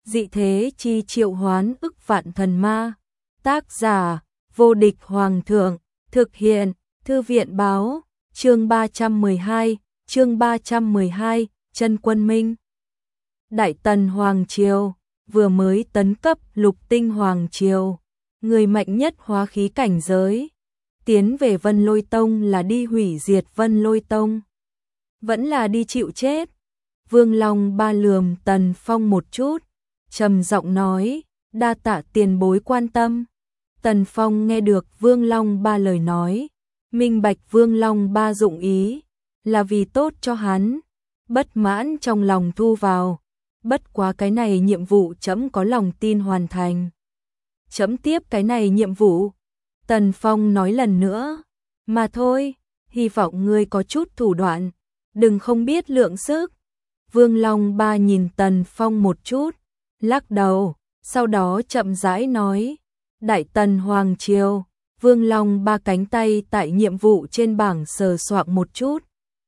dị thế chi triệu hoán ức vạn thần ma. Tác giả, vô địch hoàng thượng, thực hiện, thư viện báo, chương 312, Chân Quân Minh. Đại Tần Hoàng Triều, vừa mới tấn cấp Lục Tinh Hoàng Triều, người mạnh nhất hóa khí cảnh giới. Tiến về Vân Lôi Tông là đi hủy diệt Vân Lôi Tông, vẫn là đi chịu chết. Vương Long Ba lườm Tần Phong một chút, trầm giọng nói, đa tạ tiền bối quan tâm. Tần Phong nghe được Vương Long Ba lời nói, minh bạch Vương Long Ba dụng ý, là vì tốt cho hắn, bất mãn trong lòng thu vào. Bất quá cái này nhiệm vụ trẫm có lòng tin hoàn thành. Trẫm tiếp cái này nhiệm vụ. Tần Phong nói lần nữa, mà thôi, hy vọng ngươi có chút thủ đoạn, đừng không biết lượng sức. Vương Long Ba nhìn Tần Phong một chút, lắc đầu, sau đó chậm rãi nói, Đại Tần Hoàng Triều. Vương Long Ba cánh tay tại nhiệm vụ trên bảng sờ soạng một chút.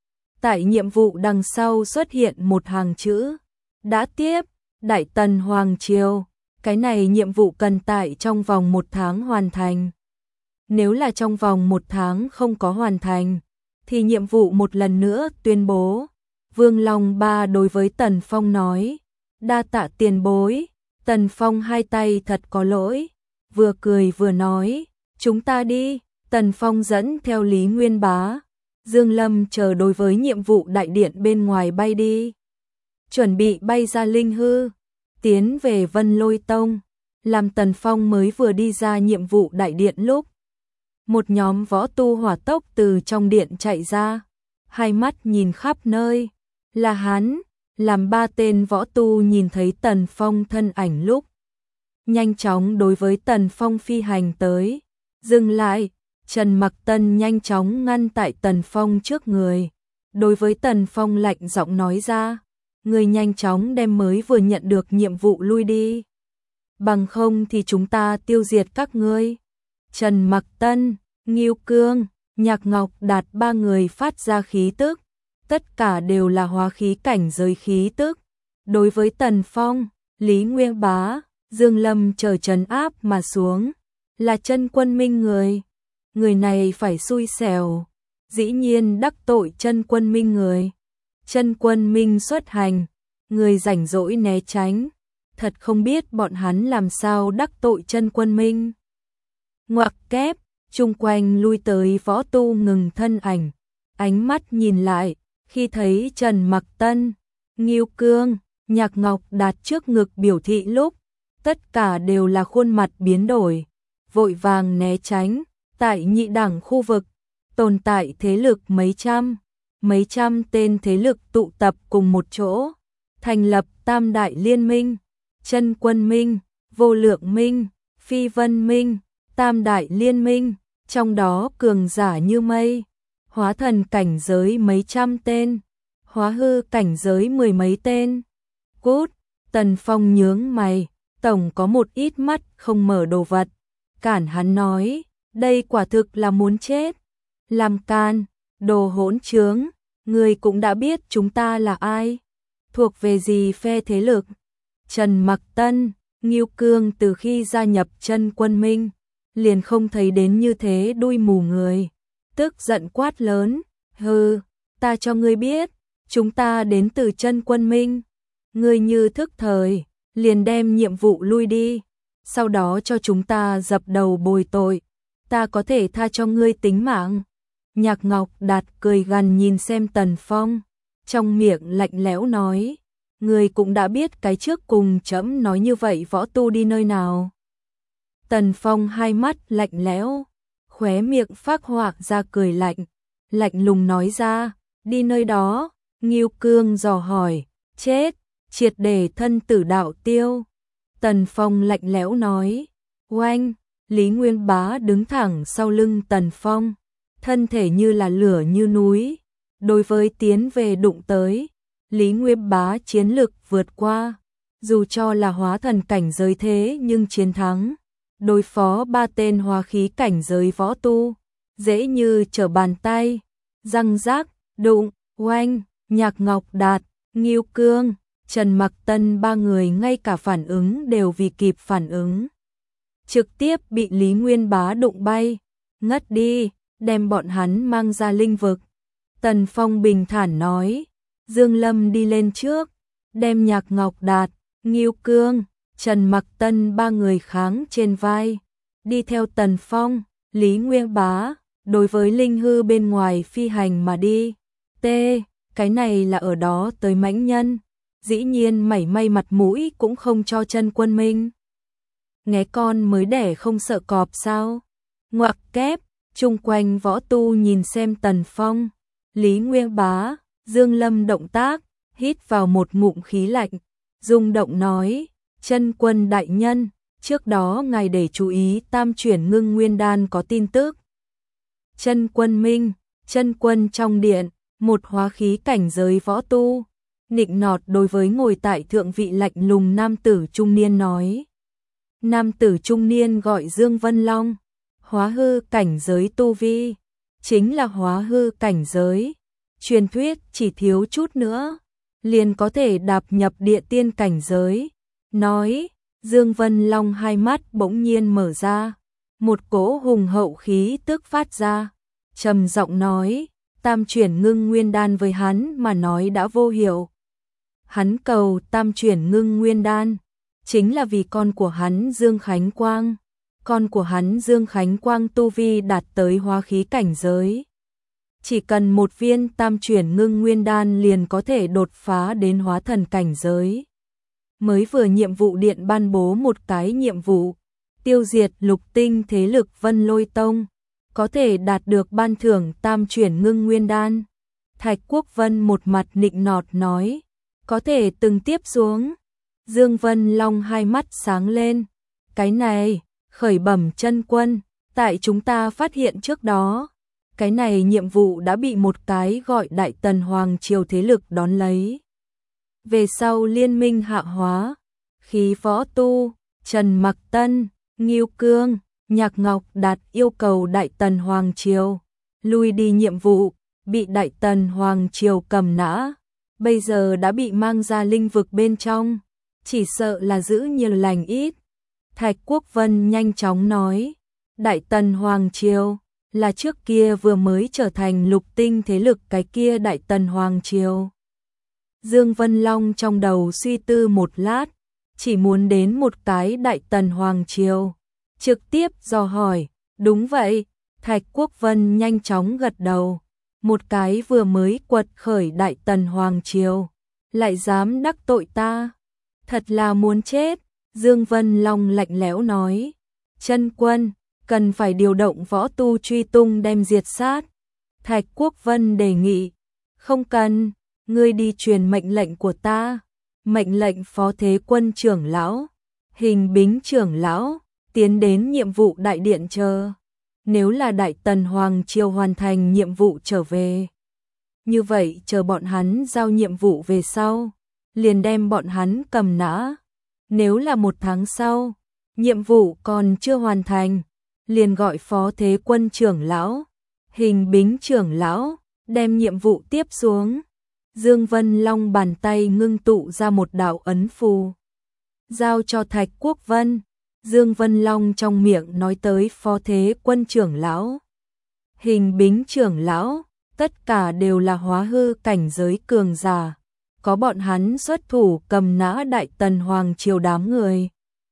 Tại nhiệm vụ đằng sau xuất hiện một hàng chữ, đã tiếp, Đại Tần Hoàng Triều, cái này nhiệm vụ cần tại trong vòng 1 tháng hoàn thành. Nếu là trong vòng 1 tháng không có hoàn thành, thì nhiệm vụ một lần nữa tuyên bố. Vương Long Ba đối với Tần Phong nói, đa tạ tiền bối. Tần Phong hai tay thật có lỗi, vừa cười vừa nói, chúng ta đi. Tần Phong dẫn theo Lý Nguyên Bá, Dương Lâm chờ đối với nhiệm vụ đại điện bên ngoài bay đi. Chuẩn bị bay ra linh hư, tiến về Vân Lôi Tông. Làm Tần Phong mới vừa đi ra nhiệm vụ đại điện lúc, một nhóm võ tu hỏa tốc từ trong điện chạy ra, hai mắt nhìn khắp nơi, là hắn. Làm 3 tên võ tu nhìn thấy Tần Phong thân ảnh lúc, nhanh chóng đối với Tần Phong phi hành tới. Dừng lại, Trần Mặc Tân nhanh chóng ngăn tại Tần Phong trước người, đối với Tần Phong lạnh giọng nói ra, người nhanh chóng đem mới vừa nhận được nhiệm vụ lui đi, bằng không thì chúng ta tiêu diệt các ngươi. Trần Mặc Tân, Ngưu Cương, Nhạc Ngọc Đạt 3 người phát ra khí tức, tất cả đều là hóa khí cảnh giới khí tức. Đối với Tần Phong, Lý Nguyên Bá, Dương Lâm chờ trấn áp mà xuống, là Chân Quân Minh người. Người này phải xui xẻo, dĩ nhiên đắc tội Chân Quân Minh người. Chân Quân Minh xuất hành, người rảnh rỗi né tránh, thật không biết bọn hắn làm sao đắc tội Chân Quân Minh. Ngoặc kép, chung quanh lui tới võ tu ngừng thân ảnh, ánh mắt nhìn lại, khi thấy Trần Mặc Tân, Ngưu Cương, Nhạc Ngọc Đạt trước ngực biểu thị lúc, tất cả đều là khuôn mặt biến đổi, vội vàng né tránh. Tại nhị đẳng khu vực, tồn tại thế lực mấy trăm tên thế lực tụ tập cùng một chỗ, thành lập tam đại liên minh, Chân Quân Minh, Vô Lượng Minh, Phi Vân Minh, tam đại liên minh, trong đó cường giả như mây, hóa thần cảnh giới mấy trăm tên, hóa hư cảnh giới 10 mấy tên. Cút. Tần Phong nhướng mày, tổng có một ít mắt không mở đồ vật, cản hắn nói, đây quả thực là muốn chết. Làm can, đồ hỗn trướng, người cũng đã biết chúng ta là ai, thuộc về gì phe thế lực. Trần Mặc Tân, Ngưu Cương từ khi gia nhập Chân Quân Minh, liền không thấy đến như thế đuôi mù người, tức giận quát lớn, hừ, ta cho ngươi biết, chúng ta đến từ Chân Quân Minh. Ngươi như thức thời, liền đem nhiệm vụ lui đi, sau đó cho chúng ta dập đầu bồi tội, ta có thể tha cho ngươi tính mạng. Nhạc Ngọc Đạt cười gằn nhìn xem Tần Phong, trong miệng lạnh lẽo nói, ngươi cũng đã biết cái trước cùng trẫm nói như vậy võ tu đi nơi nào. Tần Phong hai mắt lạnh lẽo, khóe miệng phác họa ra cười lạnh, lạnh lùng nói ra, đi nơi đó. Ngưu Cương dò hỏi, chết, triệt để thân tử đạo tiêu. Tần Phong lạnh lẽo nói, oanh. Lý Nguyên Bá đứng thẳng sau lưng Tần Phong, thân thể như là lửa như núi, đối với tiến về đụng tới. Lý Nguyên Bá chiến lực vượt qua, dù cho là hóa thần cảnh giới thế nhưng chiến thắng, đối phó 3 tên hóa khí cảnh giới võ tu, dễ như trở bàn tay. Răng rác, đụng, oanh. Nhạc Ngọc Đạt, Ngưu Cương, Trần Mặc Tân ba người ngay cả phản ứng đều vì kịp phản ứng. Trực tiếp bị Lý Nguyên Bá đụng bay, ngất đi, đem bọn hắn mang ra linh vực. Tần Phong bình thản nói, Dương Lâm đi lên trước, đem Nhạc Ngọc Đạt, Ngưu Cương, Trần Mặc Tân ba người kháng trên vai, đi theo Tần Phong, Lý Nguyên Bá, đối với linh hư bên ngoài phi hành mà đi. Cái này là ở đó tới mãnh nhân, dĩ nhiên mảy may mặt mũi cũng không cho Chân Quân Minh. Nghé con mới đẻ không sợ cọp sao? Ngoặc kép, chung quanh võ tu nhìn xem Tần Phong, Lý Nguyên Bá, Dương Lâm động tác, hít vào một ngụm khí lạnh, rung động nói, Chân Quân đại nhân, trước đó ngài để chú ý Tam chuyển Ngưng Nguyên Đan có tin tức. Chân Quân Minh, Chân Quân trong điện, một hóa khí cảnh giới võ tu, nịnh nọt đối với ngồi tại thượng vị lạnh lùng nam tử trung niên nói. Nam tử trung niên gọi Dương Vân Long, hóa hư cảnh giới tu vi, chính là hóa hư cảnh giới. Truyền thuyết chỉ thiếu chút nữa, liền có thể đạp nhập địa tiên cảnh giới. Nói, Dương Vân Long hai mắt bỗng nhiên mở ra, một cỗ hùng hậu khí tức phát ra, trầm giọng nói, Tam chuyển Ngưng Nguyên Đan với hắn mà nói đã vô hiệu. Hắn cầu Tam chuyển Ngưng Nguyên Đan, chính là vì con của hắn Dương Khánh Quang. Con của hắn Dương Khánh Quang tu vi đạt tới hóa khí cảnh giới. Chỉ cần một viên Tam chuyển Ngưng Nguyên Đan liền có thể đột phá đến hóa thần cảnh giới. Mới vừa nhiệm vụ điện ban bố một cái nhiệm vụ, tiêu diệt lục tinh thế lực Vân Lôi Tông, có thể đạt được ban thưởng Tam chuyển Ngưng Nguyên Đan. Thạch Quốc Vân một mặt nịnh nọt nói, có thể từng tiếp xuống. Dương Vân Long hai mắt sáng lên, cái này, khởi bẩm Chân Quân, tại chúng ta phát hiện trước đó, cái này nhiệm vụ đã bị một cái gọi Đại Tần Hoàng Triều thế lực đón lấy. Về sau liên minh hạ hóa, khí võ tu, Trần Mặc Tân, Ngưu Cương, Nhạc Ngọc Đạt yêu cầu Đại Tần Hoàng Triều lui đi nhiệm vụ, bị Đại Tần Hoàng Triều cầm nã, bây giờ đã bị mang ra linh vực bên trong, chỉ sợ là giữ nhiều lành ít. Thạch Quốc Vân nhanh chóng nói, Đại Tần Hoàng Triều là trước kia vừa mới trở thành lục tinh thế lực cái kia Đại Tần Hoàng Triều. Dương Vân Long trong đầu suy tư một lát, chỉ muốn đến một cái Đại Tần Hoàng Triều, trực tiếp dò hỏi, đúng vậy. Thạch Quốc Vân nhanh chóng gật đầu, một cái vừa mới quật khởi Đại Tần Hoàng Triều, lại dám đắc tội ta, thật là muốn chết. Dương Vân Long lạnh lẽo nói, Chân Quân, cần phải điều động võ tu truy tung đem diệt sát. Thạch Quốc Vân đề nghị, không cần, ngươi đi truyền mệnh lệnh của ta, mệnh lệnh Phó Thế Quân trưởng lão, Hình Bính trưởng lão, tiến đến nhiệm vụ đại điện chờ. Nếu là Đại Tần Hoàng Triều hoàn thành nhiệm vụ trở về, như vậy chờ bọn hắn giao nhiệm vụ về sau, liền đem bọn hắn cầm nã. Nếu là một tháng sau, nhiệm vụ còn chưa hoàn thành, liền gọi Phó Thế Quân trưởng lão, Hình Bính trưởng lão, đem nhiệm vụ tiếp xuống. Dương Vân Long bàn tay ngưng tụ ra một đạo ấn phù, giao cho Thạch Quốc Vân. Dương Vân Long trong miệng nói tới Phó Thế Quân trưởng lão, Hình Bính trưởng lão, tất cả đều là hóa hư cảnh giới cường giả, có bọn hắn xuất thủ cầm nã Đại Tần Hoàng Triều đám người,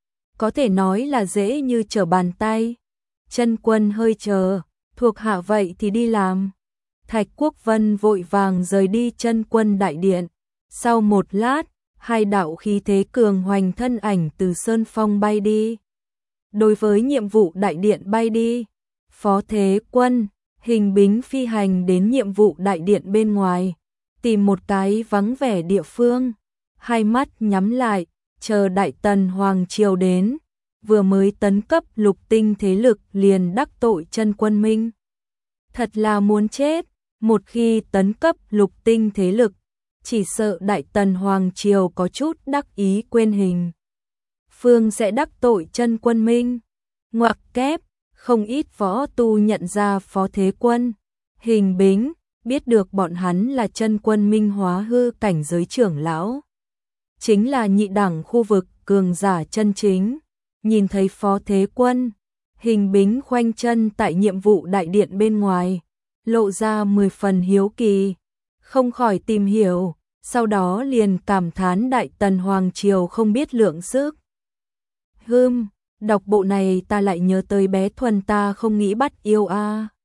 có thể nói là dễ như trở bàn tay. Chân Quân hơi chờ, thuộc hạ vậy thì đi làm. Thạch Quốc Vân vội vàng rời đi Chân Quân đại điện. Sau một lát, hai đạo khí thế cường hoành thân ảnh từ sơn phong bay đi. Đối với nhiệm vụ đại điện bay đi, Phó Thế Quân, Hình Bính phi hành đến nhiệm vụ đại điện bên ngoài, tìm một cái vắng vẻ địa phương, hai mắt nhắm lại, chờ Đại Tần Hoàng Triều đến. Vừa mới tấn cấp lục tinh thế lực liền đắc tội Chân Quân Minh, thật là muốn chết. Một khi tấn cấp lục tinh thế lực, chỉ sợ Đại Tần Hoàng Triều có chút đắc ý quên hình, phương sẽ đắc tội Chân Quân Minh. Ngoặc kép, không ít võ tu nhận ra Phó Thế Quân, Hình Bính, biết được bọn hắn là Chân Quân Minh hóa hư cảnh giới trưởng lão. chính là nhị đẳng khu vực cường giả chân chính. Nhìn thấy Phó Thế Quân, Hình Bính khoanh chân tại nhiệm vụ đại điện bên ngoài, lộ ra 10 phần hiếu kỳ, không khỏi tìm hiểu, sau đó liền cảm thán Đại Tần Hoàng Triều không biết lượng sức. Đọc bộ này ta lại nhớ tới bé Thuần ta không nghĩ bắt yêu a.